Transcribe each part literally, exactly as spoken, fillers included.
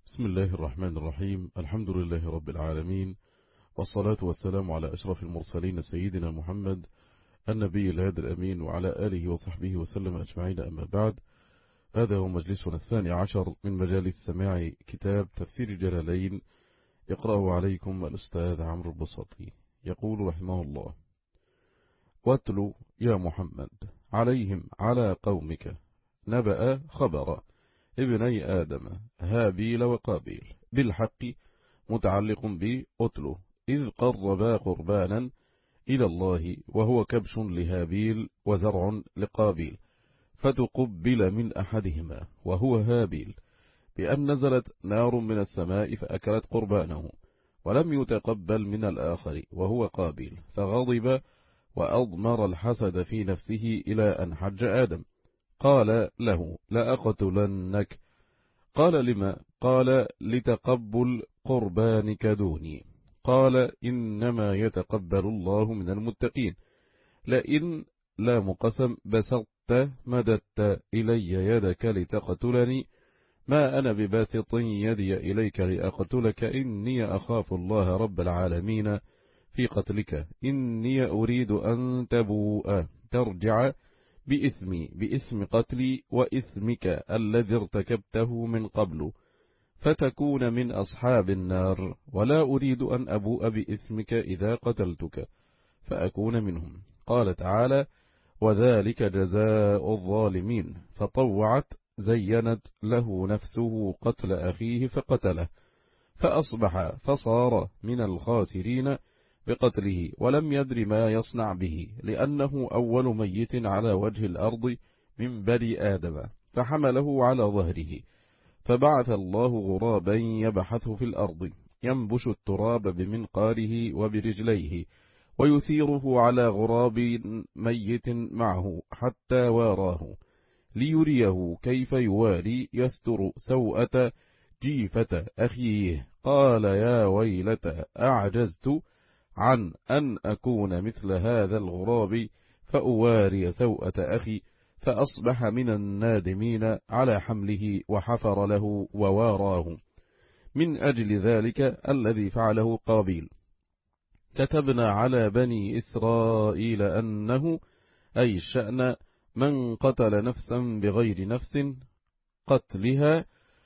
بسم الله الرحمن الرحيم. الحمد لله رب العالمين، والصلاة والسلام على أشرف المرسلين سيدنا محمد النبي الهادي الأمين وعلى آله وصحبه وسلم أجمعين، أما بعد. هذا هو مجلسنا الثاني عشر من مجالس سماع كتاب تفسير الجلالين، يقرأه عليكم الأستاذ عمرو البساطي. يقول رحمه الله: واتل يا محمد عليهم على قومك نبأ خبر ابني آدم هابيل وقابيل بالحق، متعلق بأتله، إذ قربا قربانا إلى الله وهو كبش لهابيل وزرع لقابيل، فتقبل من أحدهما وهو هابيل بأن نزلت نار من السماء فأكلت قربانه، ولم يتقبل من الآخر وهو قابيل، فغضب وأضمر الحسد في نفسه إلى أن حج آدم. قال له: لأقتلنك. قال: لما؟ قال: لتقبل قربانك دوني. قال: إنما يتقبل الله من المتقين. لئن لا مقسم بسطت مددت إلي يدك لتقتلني، ما أنا بباسط يدي إليك لأقتلك، إني أخاف الله رب العالمين في قتلك، إني أريد أن تبوء ترجع بإثمي بإثم قتلي وإثمك الذي ارتكبته من قبل، فتكون من أصحاب النار، ولا أريد أن أبوء بإثمك إذا قتلتك فأكون منهم. قال تعالى: وذلك جزاء الظالمين، فطوعت زينت له نفسه قتل أخيه فقتله، فأصبح فصار من الخاسرين بقتله، ولم يدر ما يصنع به، لأنه أول ميت على وجه الأرض من بني آدم، فحمله على ظهره، فبعث الله غرابا يبحث في الأرض، ينبش التراب بمنقاره وبرجليه، ويثيره على غراب ميت معه حتى واراه، ليريه كيف يواري يستر سوءة جيفة أخيه. قال: يا ويلتى أعجزت عن أن أكون مثل هذا الغراب فأواري سوءة أخي، فأصبح من النادمين على حمله، وحفر له وواراه. من أجل ذلك الذي فعله قابيل كتبنا على بني إسرائيل أنه، أي الشأن، من قتل نفسا بغير نفس قتلها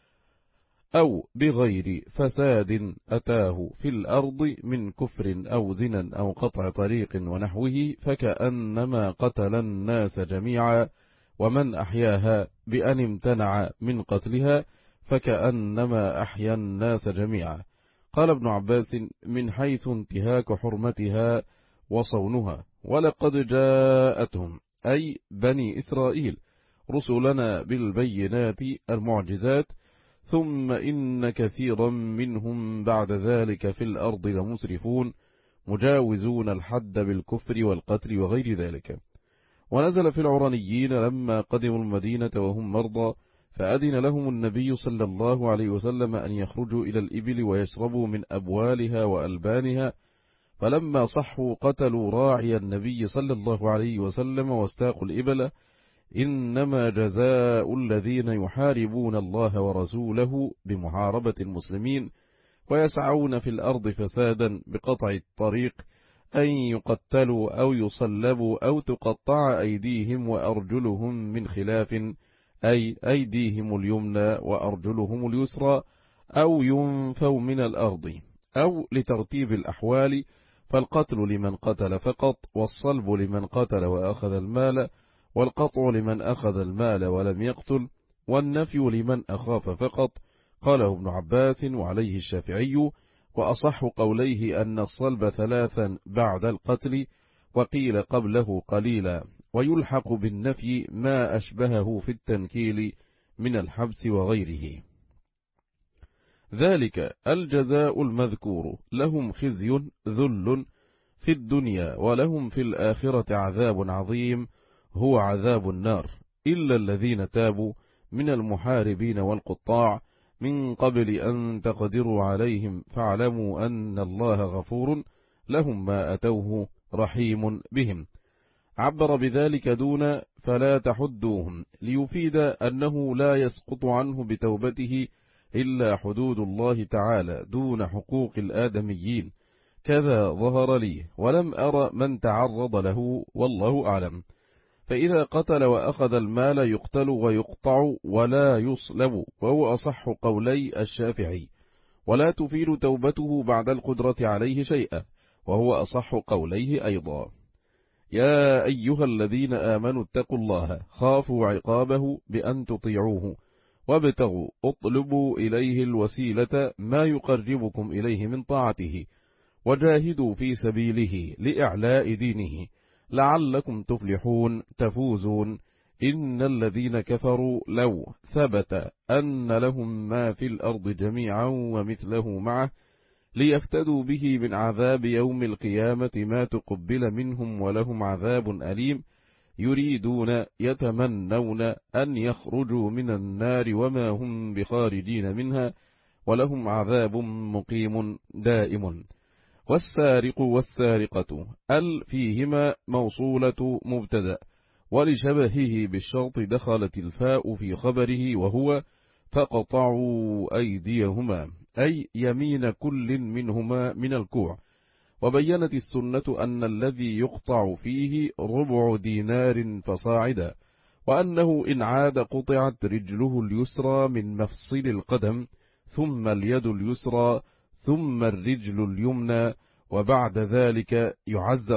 أو بغير فساد أتاه في الأرض من كفر أو زنا أو قطع طريق ونحوه، فكأنما قتل الناس جميعا، ومن أحياها بأن امتنع من قتلها فكأنما أحيا الناس جميعا. قال ابن عباس: من حيث انتهاك حرمتها وصونها. ولقد جاءتهم، أي بني إسرائيل، رسلنا بالبينات المعجزات، ثم إن كثيرا منهم بعد ذلك في الأرض لمسرفون، مجاوزون الحد بالكفر والقتل وغير ذلك. ونزل في العرنيين لما قدموا المدينة وهم مرضى، فأذن لهم النبي صلى الله عليه وسلم أن يخرجوا إلى الإبل ويشربوا من أبوالها وألبانها، فلما صحوا قتلوا راعي النبي صلى الله عليه وسلم واستاقوا الإبل. إنما جزاء الذين يحاربون الله ورسوله بمحاربة المسلمين ويسعون في الأرض فسادا بقطع الطريق أن يقتلوا أو يصلبوا أو تقطع أيديهم وأرجلهم من خلاف، أي أيديهم اليمنى وأرجلهم اليسرى، أو ينفوا من الأرض، أو لترتيب الأحوال، فالقتل لمن قتل فقط، والصلب لمن قتل وأخذ المال، والقطع لمن أخذ المال ولم يقتل، والنفي لمن أخاف فقط. قاله ابن عباس وعليه الشافعي، وأصح قوليه أن الصلب ثلاثا بعد القتل، وقيل قبله قليلا، ويلحق بالنفي ما أشبهه في التنكيل من الحبس وغيره. ذلك الجزاء المذكور، لهم خزي ذل في الدنيا، ولهم في الآخرة عذاب عظيم هو عذاب النار، إلا الذين تابوا من المحاربين والقطاع من قبل أن تقدروا عليهم، فاعلموا أن الله غفور لهم ما أتوه رحيم بهم. عبر بذلك دون فلا تحدوهم، ليفيد أنه لا يسقط عنه بتوبته إلا حدود الله تعالى دون حقوق الآدميين، كذا ظهر لي ولم أرى من تعرض له، والله أعلم. فإذا قتل وأخذ المال يقتل ويقطع ولا يصلب، وهو أصح قولي الشافعي، ولا تفيد توبته بعد القدرة عليه شيئا، وهو أصح قوليه أيضا. يا أيها الذين آمنوا اتقوا الله، خافوا عقابه بأن تطيعوه، وابتغوا اطلبوا إليه الوسيلة ما يقربكم إليه من طاعته، وجاهدوا في سبيله لإعلاء دينه لعلكم تفلحون تفوزون. إن الذين كفروا لو ثبت أن لهم ما في الأرض جميعا ومثله معه ليفتدوا به من عذاب يوم القيامة ما تقبل منهم ولهم عذاب أليم، يريدون يتمنون أن يخرجوا من النار وما هم بخارجين منها، ولهم عذاب مقيم دائم. والسارق والسارقة ال فيهما موصولة مبتدأ، ولشبهه بالشرط دخلت الفاء في خبره، وهو فقطعوا أيديهما، أي يمين كل منهما من الكوع. وبينت السنة أن الذي يقطع فيه ربع دينار فصاعدا، وأنه إن عاد قطعت رجله اليسرى من مفصل القدم، ثم اليد اليسرى، ثم الرجل اليمنى، وبعد ذلك يعزر.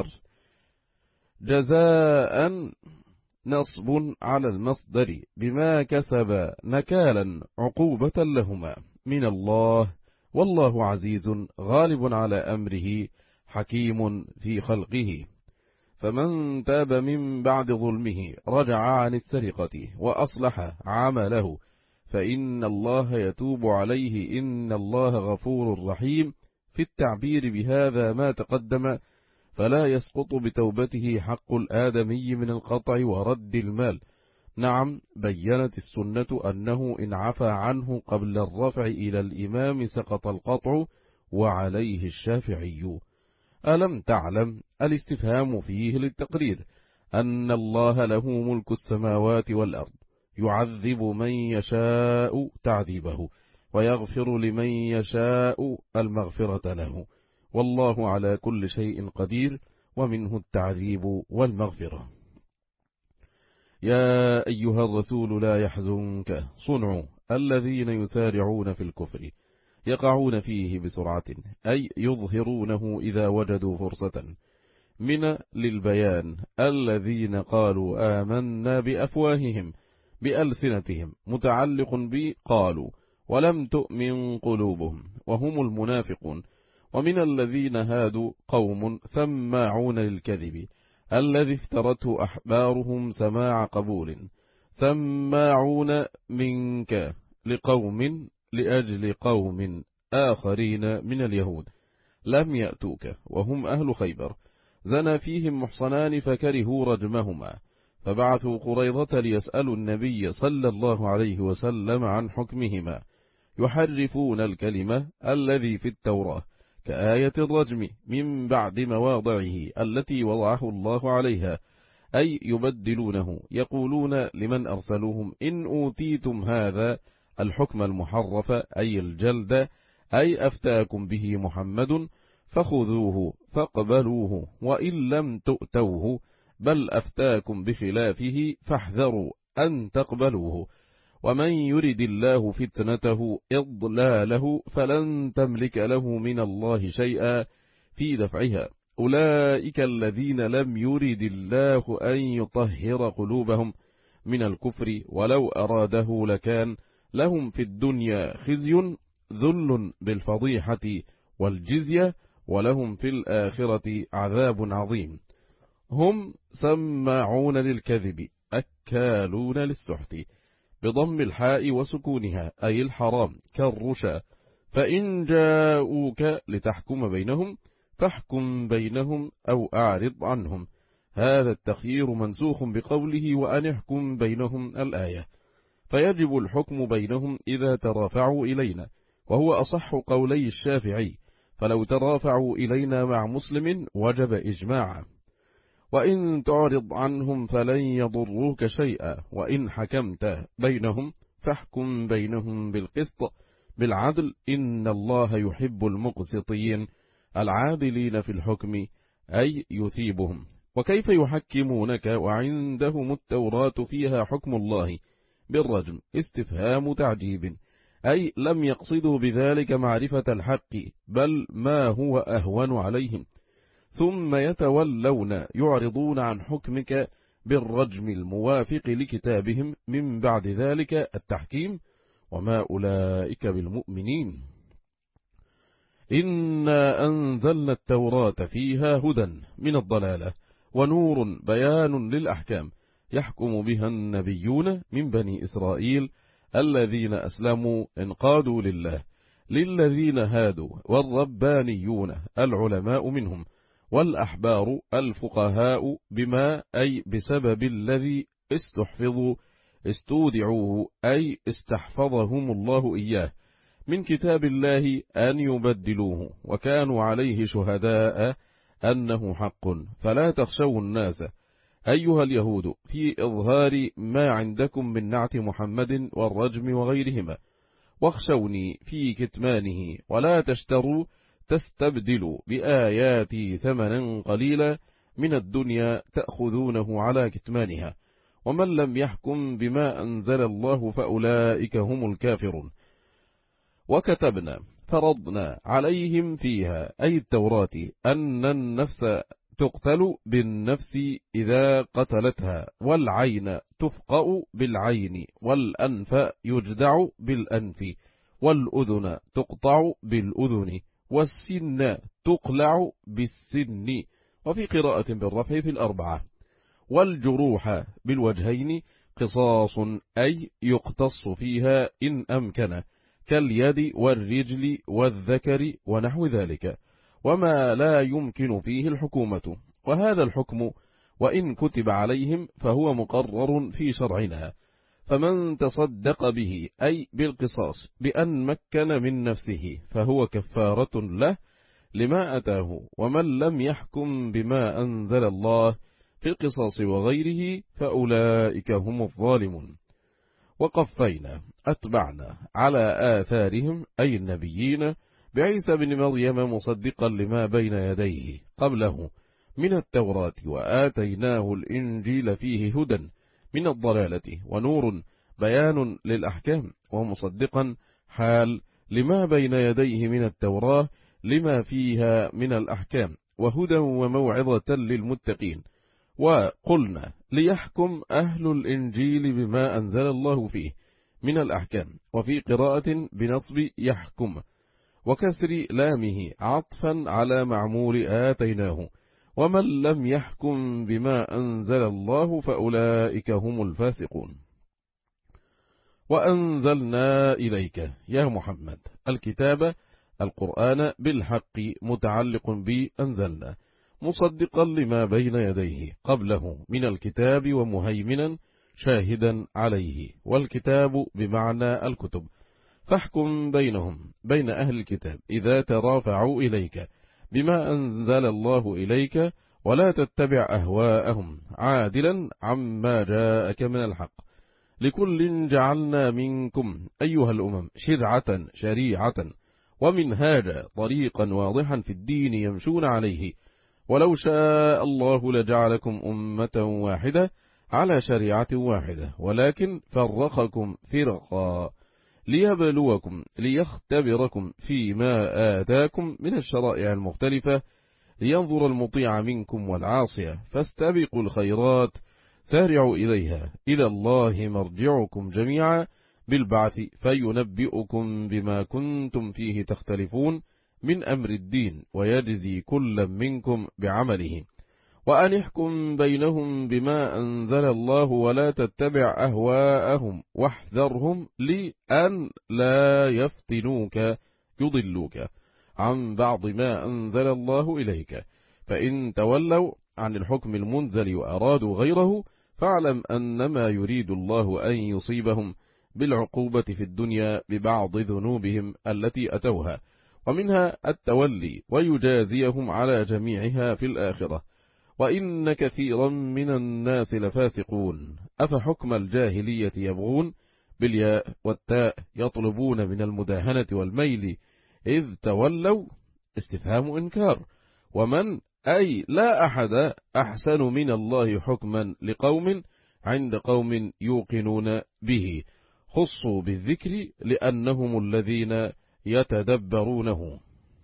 جزاء نصب على المصدر بما كسب نكالا عقوبة لهما من الله، والله عزيز غالب على أمره حكيم في خلقه. فمن تاب من بعد ظلمه رجع عن السرقة وأصلح عمله فإن الله يتوب عليه، إن الله غفور رحيم. في التعبير بهذا ما تقدم، فلا يسقط بتوبته حق الآدمي من القطع ورد المال. نعم، بيّنت السنة أنه إن عفى عنه قبل الرفع إلى الإمام سقط القطع، وعليه الشافعي. ألم تعلم؟ الاستفهام فيه للتقرير، أن الله له ملك السماوات والأرض، يعذب من يشاء تعذيبه، ويغفر لمن يشاء المغفرة له، والله على كل شيء قدير، ومنه التعذيب والمغفرة. يا أيها الرسول لا يحزنك صنع الذين يسارعون في الكفر، يقعون فيه بسرعة، أي يظهرونه إذا وجدوا فرصة. من للبيان الذين قالوا آمنا بأفواههم بألسنتهم، متعلق بقالوا ولم تؤمن قلوبهم، وهم المنافقون. ومن الذين هادوا قوم سماعون للكذب، الذي افترته أحبارهم سماع قبول، سماعون منك لقوم لأجل قوم آخرين من اليهود لم يأتوك وهم أهل خيبر، زنى فيهم محصنان فكرهوا رجمهما، فبعثوا قريظة ليسألوا النبي صلى الله عليه وسلم عن حكمهما، يحرفون الكلمة الذي في التوراة كآية الرجم من بعد مواضعه التي وضعه الله عليها، أي يبدلونه، يقولون لمن أرسلوهم إن أوتيتم هذا الحكم المحرف أي الجلد، أي أفتاكم به محمد فخذوه فاقبلوه، وإن لم تؤتوه بل أفتاكم بخلافه فاحذروا أن تقبلوه. ومن يرد الله فتنته إضلاله فلن تملك له من الله شيئا في دفعها. أولئك الذين لم يرد الله أن يطهر قلوبهم من الكفر، ولو أراده لكان لهم في الدنيا خزي ذل بالفضيحة والجزية، ولهم في الآخرة عذاب عظيم. هم سماعون للكذب أكالون للسحت، بضم الحاء وسكونها، أي الحرام كالرشا. فإن جاءوك لتحكم بينهم فاحكم بينهم أو أعرض عنهم. هذا التخيير منسوخ بقوله وأن احكم بينهم الآية، فيجب الحكم بينهم إذا ترافعوا إلينا، وهو أصح قولي الشافعي، فلو ترافعوا إلينا مع مسلم وجب إجماعا. وإن تعرض عنهم فلن يضروك شيئا، وإن حكمت بينهم فاحكم بينهم بالقسط، بالعدل إن الله يحب المقسطين العادلين في الحكم، أي يثيبهم. وكيف يحكمونك وعندهم التوراة فيها حكم الله بالرجم؟ استفهام تعجيب، أي لم يقصدوا بذلك معرفة الحق، بل ما هو أهون عليهم، ثم يتولون يعرضون عن حكمك بالرجم الموافق لكتابهم من بعد ذلك التحكيم، وما أولئك بالمؤمنين. إنا أنزلنا التوراة فيها هدى من الضلالة ونور بيان للأحكام، يحكم بها النبيون من بني إسرائيل الذين أسلموا انقادوا لله، للذين هادوا، والربانيون العلماء منهم، والأحبار الفقهاء، بما أي بسبب الذي استحفظوا استودعوه، أي استحفظهم الله إياه من كتاب الله أن يبدلوه، وكانوا عليه شهداء أنه حق. فلا تخشوا الناس أيها اليهود في إظهار ما عندكم من نعت محمد والرجم وغيرهما، واخشوني في كتمانه، ولا تشتروا تستبدلوا بآياتي ثمنا قليلا من الدنيا تأخذونه على كتمانها، ومن لم يحكم بما أنزل الله فأولئك هم الكافرون. وكتبنا فرضنا عليهم فيها، أي التوراة، أن النفس تقتل بالنفس إذا قتلتها، والعين تفقأ بالعين، والأنف يجدع بالأنف، والأذن تقطع بالأذن، والسن تقلع بالسن، وفي قراءة بالرفع في الأربعة، والجروح بالوجهين قصاص، أي يقتص فيها إن أمكن، كاليد والرجل والذكر ونحو ذلك، وما لا يمكن فيه الحكومة. وهذا الحكم وإن كتب عليهم فهو مقرر في شرعنا، فمن تصدق به، أي بالقصاص، بأن مكن من نفسه، فهو كفارة له لما أتاه. ومن لم يحكم بما أنزل الله في القصاص وغيره فأولئك هم الظالمون. وقفينا أتبعنا على آثارهم، أي النبيين، بعيسى بن مريم مصدقا لما بين يديه قبله من التوراة، وآتيناه الإنجيل فيه هدى من الضلالة ونور بيان للأحكام، ومصدقا حال لما بين يديه من التوراة لما فيها من الأحكام، وهدى وموعظة للمتقين. وقلنا ليحكم أهل الإنجيل بما أنزل الله فيه من الأحكام، وفي قراءة بنصب يحكم وكسر لامه عطفا على معمول آتيناه، ومن لم يحكم بما أنزل الله فأولئك هم الفاسقون. وأنزلنا إليك يا محمد الكتاب القرآن بالحق متعلق بأنزلنا، مصدقا لما بين يديه قبله من الكتاب ومهيمنا شاهدا عليه، والكتاب بمعنى الكتب. فاحكم بينهم، بين أهل الكتاب، إذا ترافعوا إليك بما أنزل الله إليك، ولا تتبع أهواءهم، عادلا عما جاءك من الحق. لكل جعلنا منكم أيها الأمم شرعة شريعة ومنهاجا، طريقا واضحا في الدين يمشون عليه، ولو شاء الله لجعلكم أمة واحدة على شريعة واحدة، ولكن فرقكم فرقا ليبلوكم ليختبركم فيما آتاكم من الشرائع المختلفة، لينظر المطيع منكم والعاصية. فاستبقوا الخيرات سارعوا إليها، إلى الله مرجعكم جميعا بالبعث فينبئكم بما كنتم فيه تختلفون من أمر الدين، ويجزي كل منكم بعمله. وأن احكم بينهم بما أنزل الله، ولا تتبع أهواءهم، واحذرهم لأن لا يفتنوك يضلوك عن بعض ما أنزل الله إليك. فإن تولوا عن الحكم المنزل وأرادوا غيره، فاعلم أنما يريد الله أن يصيبهم بالعقوبة في الدنيا ببعض ذنوبهم التي أتوها، ومنها التولي، ويجازيهم على جميعها في الآخرة. وإن كثيرا من الناس لفاسقون، أفحكم الجاهلية يبغون بالياء والتاء يطلبون من المداهنة والميل إذ تولوا استفهام إنكار. ومن أي لا أحد أحسن من الله حكما لقوم عند قوم يوقنون به، خصوا بالذكر لأنهم الذين يتدبرونه.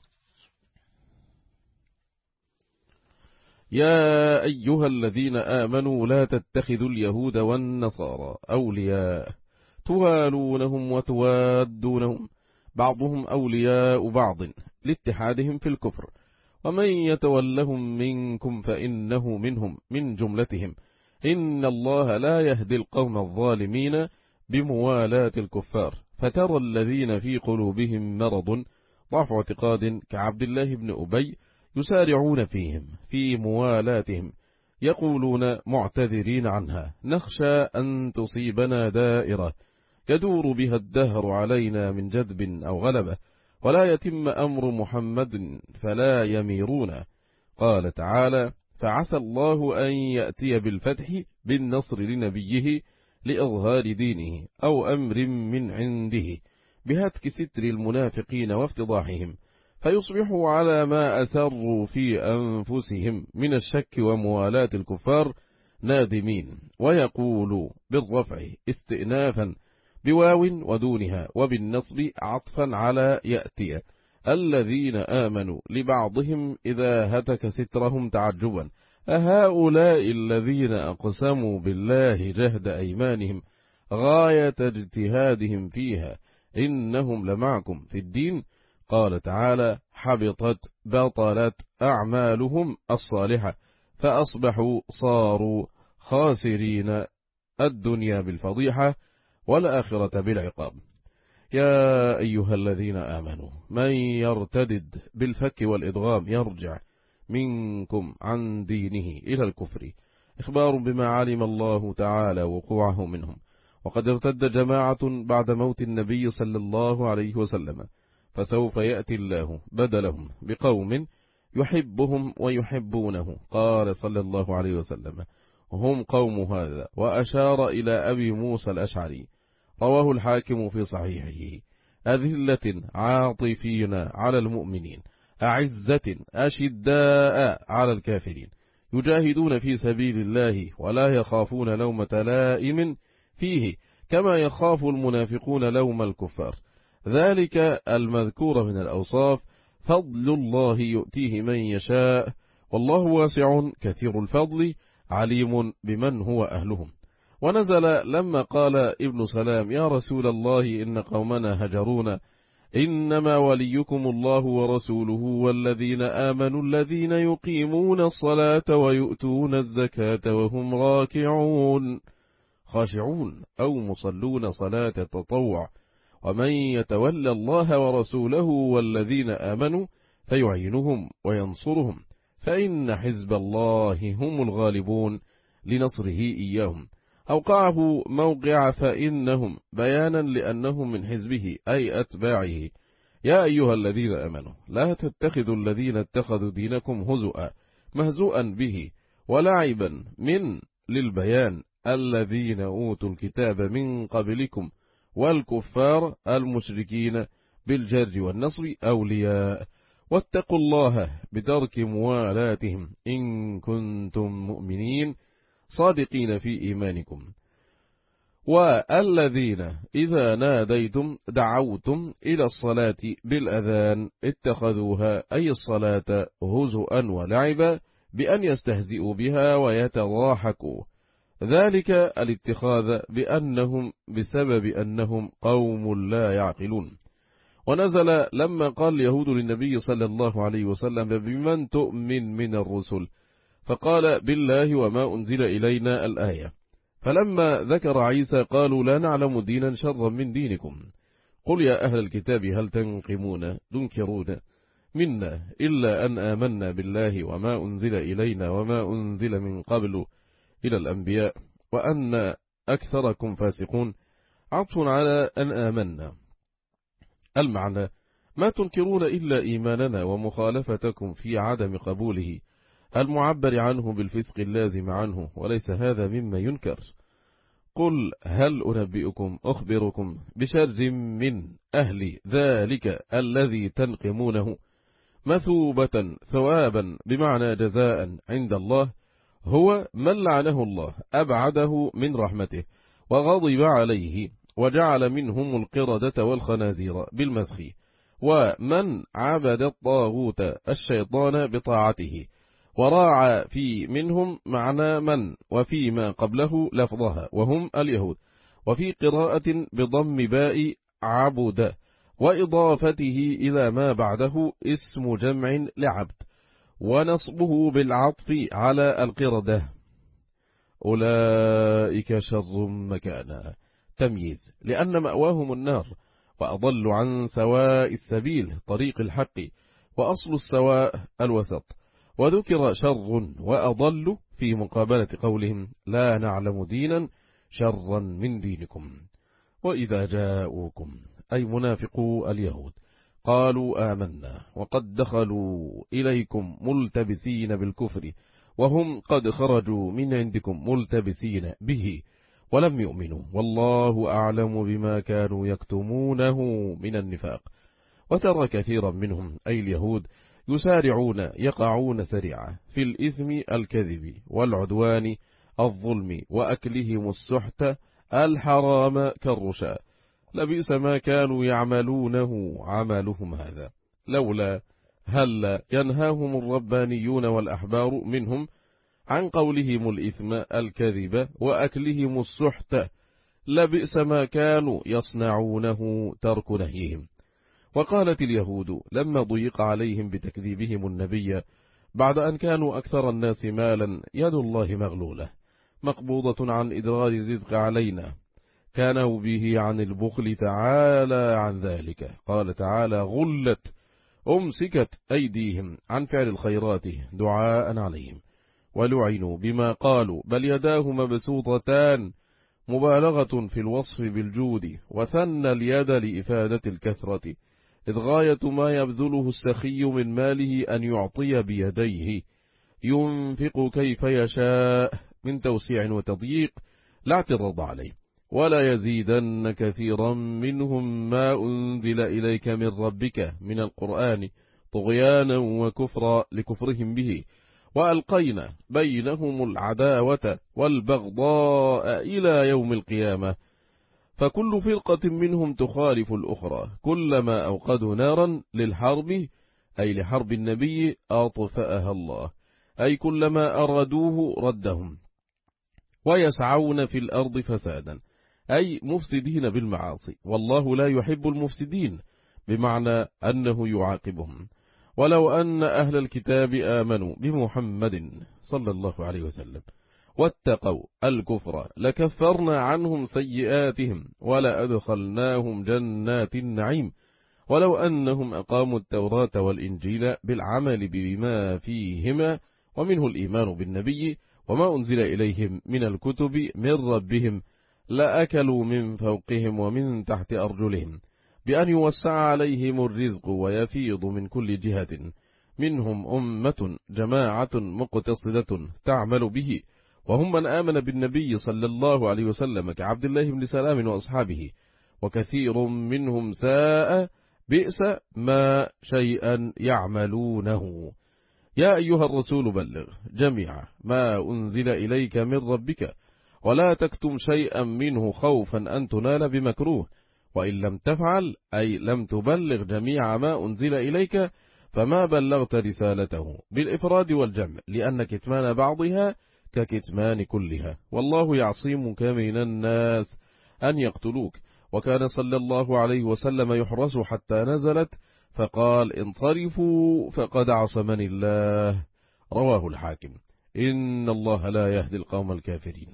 يا أيها الذين آمنوا لا تتخذوا اليهود والنصارى أولياء توالونهم وتوادونهم بعضهم أولياء بعض لاتحادهم في الكفر، ومن يتولهم منكم فإنه منهم من جملتهم، إن الله لا يهدي القوم الظالمين بموالاة الكفار. فترى الذين في قلوبهم مرض ضعف اعتقاد كعبد الله بن أبي يسارعون فيهم في موالاتهم، يقولون معتذرين عنها نخشى أن تصيبنا دائرة يدور بها الدهر علينا من جذب أو غلبة، ولا يتم أمر محمد فلا يميرون. قال تعالى: فعسى الله أن يأتي بالفتح بالنصر لنبيه لإظهار دينه أو أمر من عنده بهتك ستر المنافقين وافتضاحهم، فيصبحوا على ما أسروا في أنفسهم من الشك وموالاة الكفار نادمين. ويقول بالرفع استئنافا بواو ودونها، وبالنصب عطفا على يأتي الذين آمنوا لبعضهم إذا هتك سترهم تعجبا: أهؤلاء الذين أقسموا بالله جهد أيمانهم غاية اجتهادهم فيها إنهم لمعكم في الدين. قال تعالى: حبطت بطلت أعمالهم الصالحة فأصبحوا صاروا خاسرين الدنيا بالفضيحة والآخرة بالعقاب. يا أيها الذين آمنوا من يرتدد بالفك والإدغام يرجع منكم عن دينه إلى الكفر، إخبار بما علم الله تعالى وقوعه منهم. وقد ارتد جماعة بعد موت النبي صلى الله عليه وسلم، فسوف يأتي الله بدلهم بقوم يحبهم ويحبونه. قال صلى الله عليه وسلم: هم قوم هذا، وأشار إلى أبي موسى الأشعري، رواه الحاكم في صحيحه: أذلة عاطفين على المؤمنين أعزة أشداء على الكافرين، يجاهدون في سبيل الله ولا يخافون لومة لائم فيه كما يخاف المنافقون لوم الكفار. ذلك المذكور من الأوصاف فضل الله يؤتيه من يشاء، والله واسع كثير الفضل عليم بمن هو أهلهم. ونزل لما قال ابن سلام: يا رسول الله إن قومنا هجرونا، إنما وليكم الله ورسوله والذين آمنوا الذين يقيمون الصلاة ويؤتون الزكاة وهم راكعون خاشعون أو مصلون صلاة التطوع، ومن يتولى الله ورسوله والذين آمنوا فيعينهم وينصرهم فإن حزب الله هم الغالبون لنصره إياهم. أوقعه موقع فإنهم بيانا لأنهم من حزبه أي أتباعه. يا أيها الذين آمنوا لا تتخذوا الذين اتخذوا دينكم هزؤا مهزوءا به ولعبا من للبيان الذين أوتوا الكتاب من قبلكم والكفار المشركين بالجر والنصب أولياء، واتقوا الله بترك موالاتهم إن كنتم مؤمنين صادقين في إيمانكم. والذين إذا ناديتم دعوتم إلى الصلاة بالأذان اتخذوها أي الصلاة هزؤا ولعبا بأن يستهزئوا بها ويتضاحكوا، ذلك الاتخاذ بأنهم بسبب أنهم قوم لا يعقلون. ونزل لما قال اليهود للنبي صلى الله عليه وسلم: بمن تؤمن من الرسل؟ فقال: بالله وما أنزل إلينا الآية. فلما ذكر عيسى قالوا: لا نعلم دينا شرا من دينكم. قل يا أهل الكتاب هل تنقمون تنكرون منا إلا أن آمنا بالله وما أنزل إلينا وما أنزل من قبل إلى الأنبياء وأن أكثركم فاسقون. عطف على أن آمنا. المعنى: ما تنكرون إلا إيماننا ومخالفتكم في عدم قبوله المعبر عنه بالفسق اللازم عنه، وليس هذا مما ينكر. قل هل أنبئكم أخبركم بشر من أهل ذلك الذي تنقمونه مثوبة ثوابا بمعنى جزاء عند الله هو من لعنه الله أبعده من رحمته وغضب عليه وجعل منهم القردة والخنازير بالمسخ ومن عبد الطاغوت الشيطان بطاعته وراعى في منهم معنى من وفيما قبله لفظها وهم اليهود وفي قراءة بضم باء عبد وإضافته إلى ما بعده اسم جمع لعبد ونصبه بالعطف على القردة أولئك شر مكانا تمييز لأن مأواهم النار وأضل عن سواء السبيل طريق الحق وأصل السواء الوسط وذكر شر وأضل في مقابلة قولهم لا نعلم دينا شرا من دينكم وإذا جاءوكم أي منافقو اليهود قالوا آمنا وقد دخلوا إليكم ملتبسين بالكفر وهم قد خرجوا من عندكم ملتبسين به ولم يؤمنوا والله أعلم بما كانوا يكتمونه من النفاق وترى كثيرا منهم أي اليهود يسارعون يقعون سريعا في الإثم الكذب والعدوان الظلم وأكلهم السحت الحرام كالرشاء لبئس ما كانوا يعملونه عملهم هذا لولا هل ينهاهم الربانيون والأحبار منهم عن قولهم الإثم الكذب وأكلهم السحت لبئس ما كانوا يصنعونه ترك نهيهم. وقالت اليهود لما ضيق عليهم بتكذيبهم النبي بعد أن كانوا أكثر الناس مالا يد الله مغلولة مقبوضة عن إدرار الرزق علينا كانوا به عن البخل تعالى عن ذلك قال تعالى غلت أمسكت أيديهم عن فعل الخيرات دعاء عليهم ولعنوا بما قالوا بل يداه مبسوطتان مبالغة في الوصف بالجود وثنى اليد لإفادة الكثرة إذ غاية ما يبذله السخي من ماله أن يعطي بيديه ينفق كيف يشاء من توسيع وتضييق لا اعتراض عليه ولا يزيدن كثيرا منهم ما أنزل إليك من ربك من القرآن طغيانا وكفرا لكفرهم به وألقينا بينهم العداوة والبغضاء إلى يوم القيامة فكل فرقة منهم تخالف الأخرى كلما أوقدوا نارا للحرب أي لحرب النبي أطفأها الله أي كلما أرادوه ردهم ويسعون في الأرض فسادا أي مفسدين بالمعاصي والله لا يحب المفسدين بمعنى أنه يعاقبهم ولو أن أهل الكتاب آمنوا بمحمد صلى الله عليه وسلم واتقوا الكفر لكفرنا عنهم سيئاتهم ولا أدخلناهم جنات النعيم ولو أنهم أقاموا التوراة والإنجيل بالعمل بما فيهما ومنه الإيمان بالنبي وما أنزل إليهم من الكتب من ربهم لأكلوا من فوقهم ومن تحت أرجلهم بأن يوسع عليهم الرزق ويفيض من كل جهة منهم أمة جماعة مقتصدة تعمل به وهم من آمن بالنبي صلى الله عليه وسلم كعبد الله بن سلام وأصحابه وكثير منهم ساء بئس ما شيئا يعملونه يا أيها الرسول بلغ جميعا ما أنزل إليك من ربك ولا تكتم شيئا منه خوفا أن تنال بمكروه وإن لم تفعل أي لم تبلغ جميع ما أنزل إليك فما بلغت رسالته بالإفراد والجمع لأن كتمان بعضها ككتمان كلها والله يعصمك من الناس أن يقتلوك وكان صلى الله عليه وسلم يحرس حتى نزلت فقال انصرفوا فقد عصمني الله رواه الحاكم إن الله لا يهدي القوم الكافرين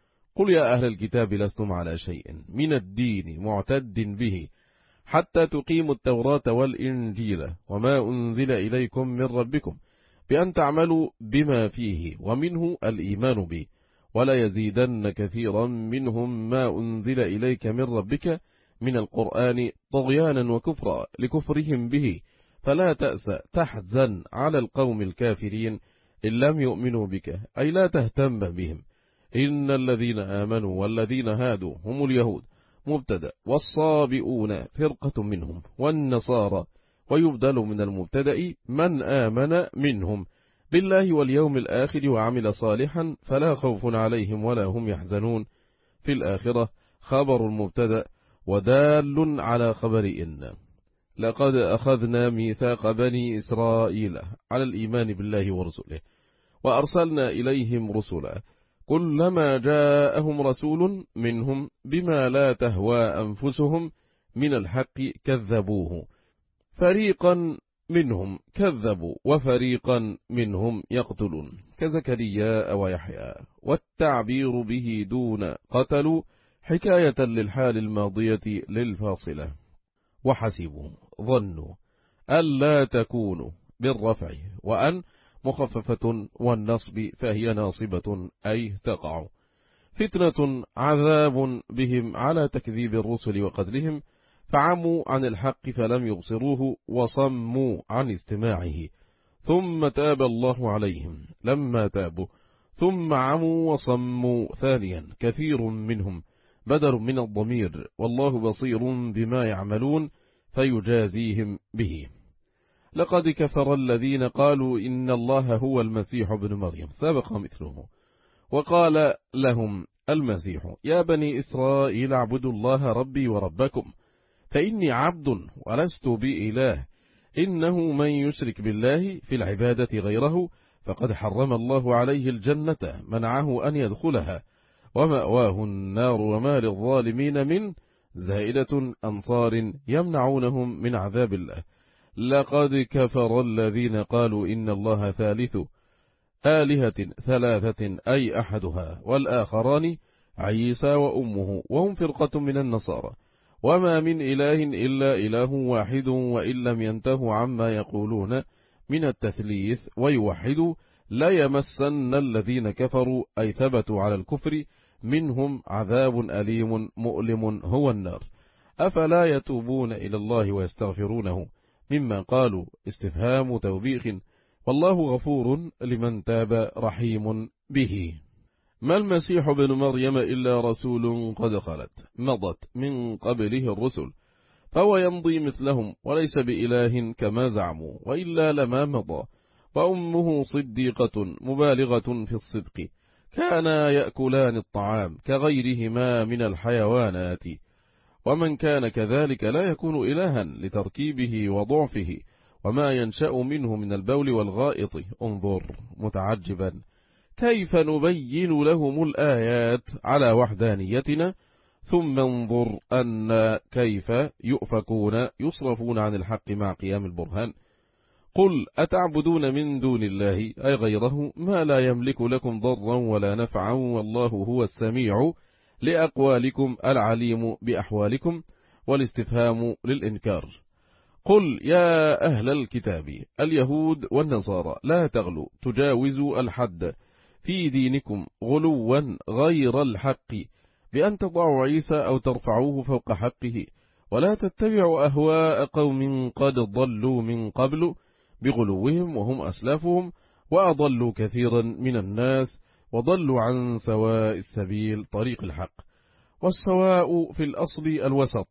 قل يا أهل الكتاب لستم على شيء من الدين معتد به حتى تقيموا التوراة والإنجيل وما أنزل إليكم من ربكم بأن تعملوا بما فيه ومنه الإيمان به ولا يزيدن كثيرا منهم ما أنزل إليك من ربك من القرآن طغيانا وكفرا لكفرهم به فلا تأس تحزن على القوم الكافرين إن لم يؤمنوا بك أي لا تهتم بهم إن الذين آمنوا والذين هادوا هم اليهود مبتدأ، والصابئون فرقة منهم، والنصارى، ويبدل من المبتدأ من آمن منهم بالله واليوم الآخر وعمل صالحا فلا خوف عليهم ولا هم يحزنون. في الآخرة خبر المبتدأ ودال على خبر إن. لقد أخذنا ميثاق بني إسرائيل على الإيمان بالله ورسله، وأرسلنا إليهم رسلا كلما جاءهم رسول منهم بما لا تهوى أنفسهم من الحق كذبوه، فريقا منهم كذبوا وفريقا منهم يقتلون، كزكريا ويحيى. والتعبير به دون قتلوا حكاية للحال الماضية للفاصلة. وحسبوا ظنوا ألا تكونوا بالرفع، وأن مخففة والنصب فهي ناصبة أي تقع. فتنة عذاب بهم على تكذيب الرسل وقتلهم، فعموا عن الحق فلم يبصروه وصموا عن استماعه، ثم تاب الله عليهم لما تابوا، ثم عموا وصموا ثانيا كثير منهم بدل من الضمير، والله بصير بما يعملون فيجازيهم به. لقد كفر الذين قالوا إن الله هو المسيح ابن مريم، سبق مثله. وقال لهم المسيح يا بني إسرائيل اعبدوا الله ربي وربكم، فإني عبد ولست بإله، إنه من يشرك بالله في العبادة غيره فقد حرم الله عليه الجنة، منعه أن يدخلها، ومأواه النار وما للظالمين من زائدة أنصار يمنعونهم من عذاب الله. لقد كفر الذين قالوا إن الله ثالث آلهة ثلاثة أي أحدها، والآخران عيسى وأمه، وهم فرقة من النصارى. وما من إله إلا إله واحد، وإن لم ينتهوا عما يقولون من التثليث ويوحدوا لا يمسن الذين كفروا أي ثبتوا على الكفر منهم عذاب أليم مؤلم هو النار. أفلا يتوبون إلى الله ويستغفرونه مما قالوا استفهام توبيخ، والله غفور لمن تاب رحيم به. ما المسيح بن مريم إلا رسول قد خلت مضت من قبله الرسل، فهو يمضي مثلهم وليس بإله كما زعموا، وإلا لما مضى. وأمه صديقة مبالغة في الصدق، كانا يأكلان الطعام كغيرهما من الحيوانات. ومن كان كذلك لا يكون إلها لتركيبه وضعفه، وما ينشأ منه من البول والغائط. انظر متعجبا كيف نبين لهم الآيات على وحدانيتنا، ثم انظر أن كيف يؤفكون يصرفون عن الحق مع قيام البرهان. قل أتعبدون من دون الله أي غيره ما لا يملك لكم ضرا ولا نفعا، والله هو السميع لأقوالكم العليم بأحوالكم، والاستفهام للإنكار. قل يا أهل الكتاب اليهود والنصارى لا تغلوا تجاوزوا الحد في دينكم غلوا غير الحق، بأن تضعوا عيسى أو ترفعوه فوق حقه، ولا تتبعوا أهواء قوم قد ضلوا من قبل بغلوهم وهم أسلافهم، وأضلوا كثيرا من الناس وضلوا عن سواء السبيل طريق الحق. والسواء في الأصل الوسط.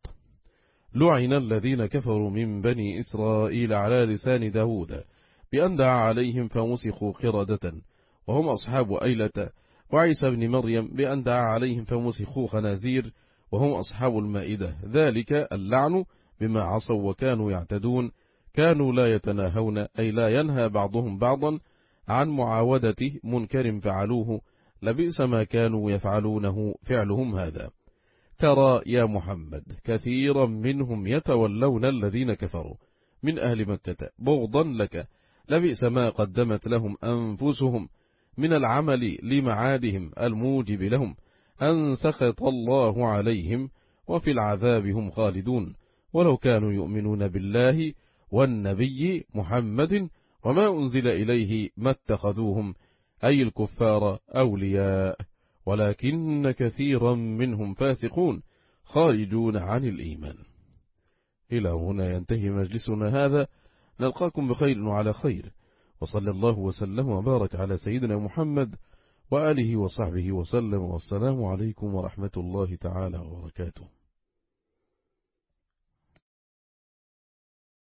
لعن الذين كفروا من بني إسرائيل على لسان داود بأن دعا عليهم فمسخوا قردة وهم أصحاب أيلة، وعيسى بن مريم بأن دعا عليهم فمسخوا خنازير وهم أصحاب المائدة، ذلك اللعن بما عصوا وكانوا يعتدون، كانوا لا يتناهون أي لا ينهى بعضهم بعضا عن معاودة منكر فعلوه، لبئس ما كانوا يفعلونه فعلهم هذا. ترى يا محمد كثيرا منهم يتولون الذين كفروا من أهل مكة بغضا لك، لبئس ما قدمت لهم أنفسهم من العمل لمعادهم الموجب لهم أن سخط الله عليهم، وفي العذاب هم خالدون، ولو كانوا يؤمنون بالله والنبي محمد وما أنزل إليه ما اتخذوهم أي الكفار أولياء، ولكن كثيرا منهم فاسقون خارجون عن الإيمان. إلى هنا ينتهي مجلسنا هذا، نلقاكم بخير وعلى خير، وصلى الله وسلم وبارك على سيدنا محمد وآله وصحبه وسلم، والسلام عليكم ورحمة الله تعالى وبركاته.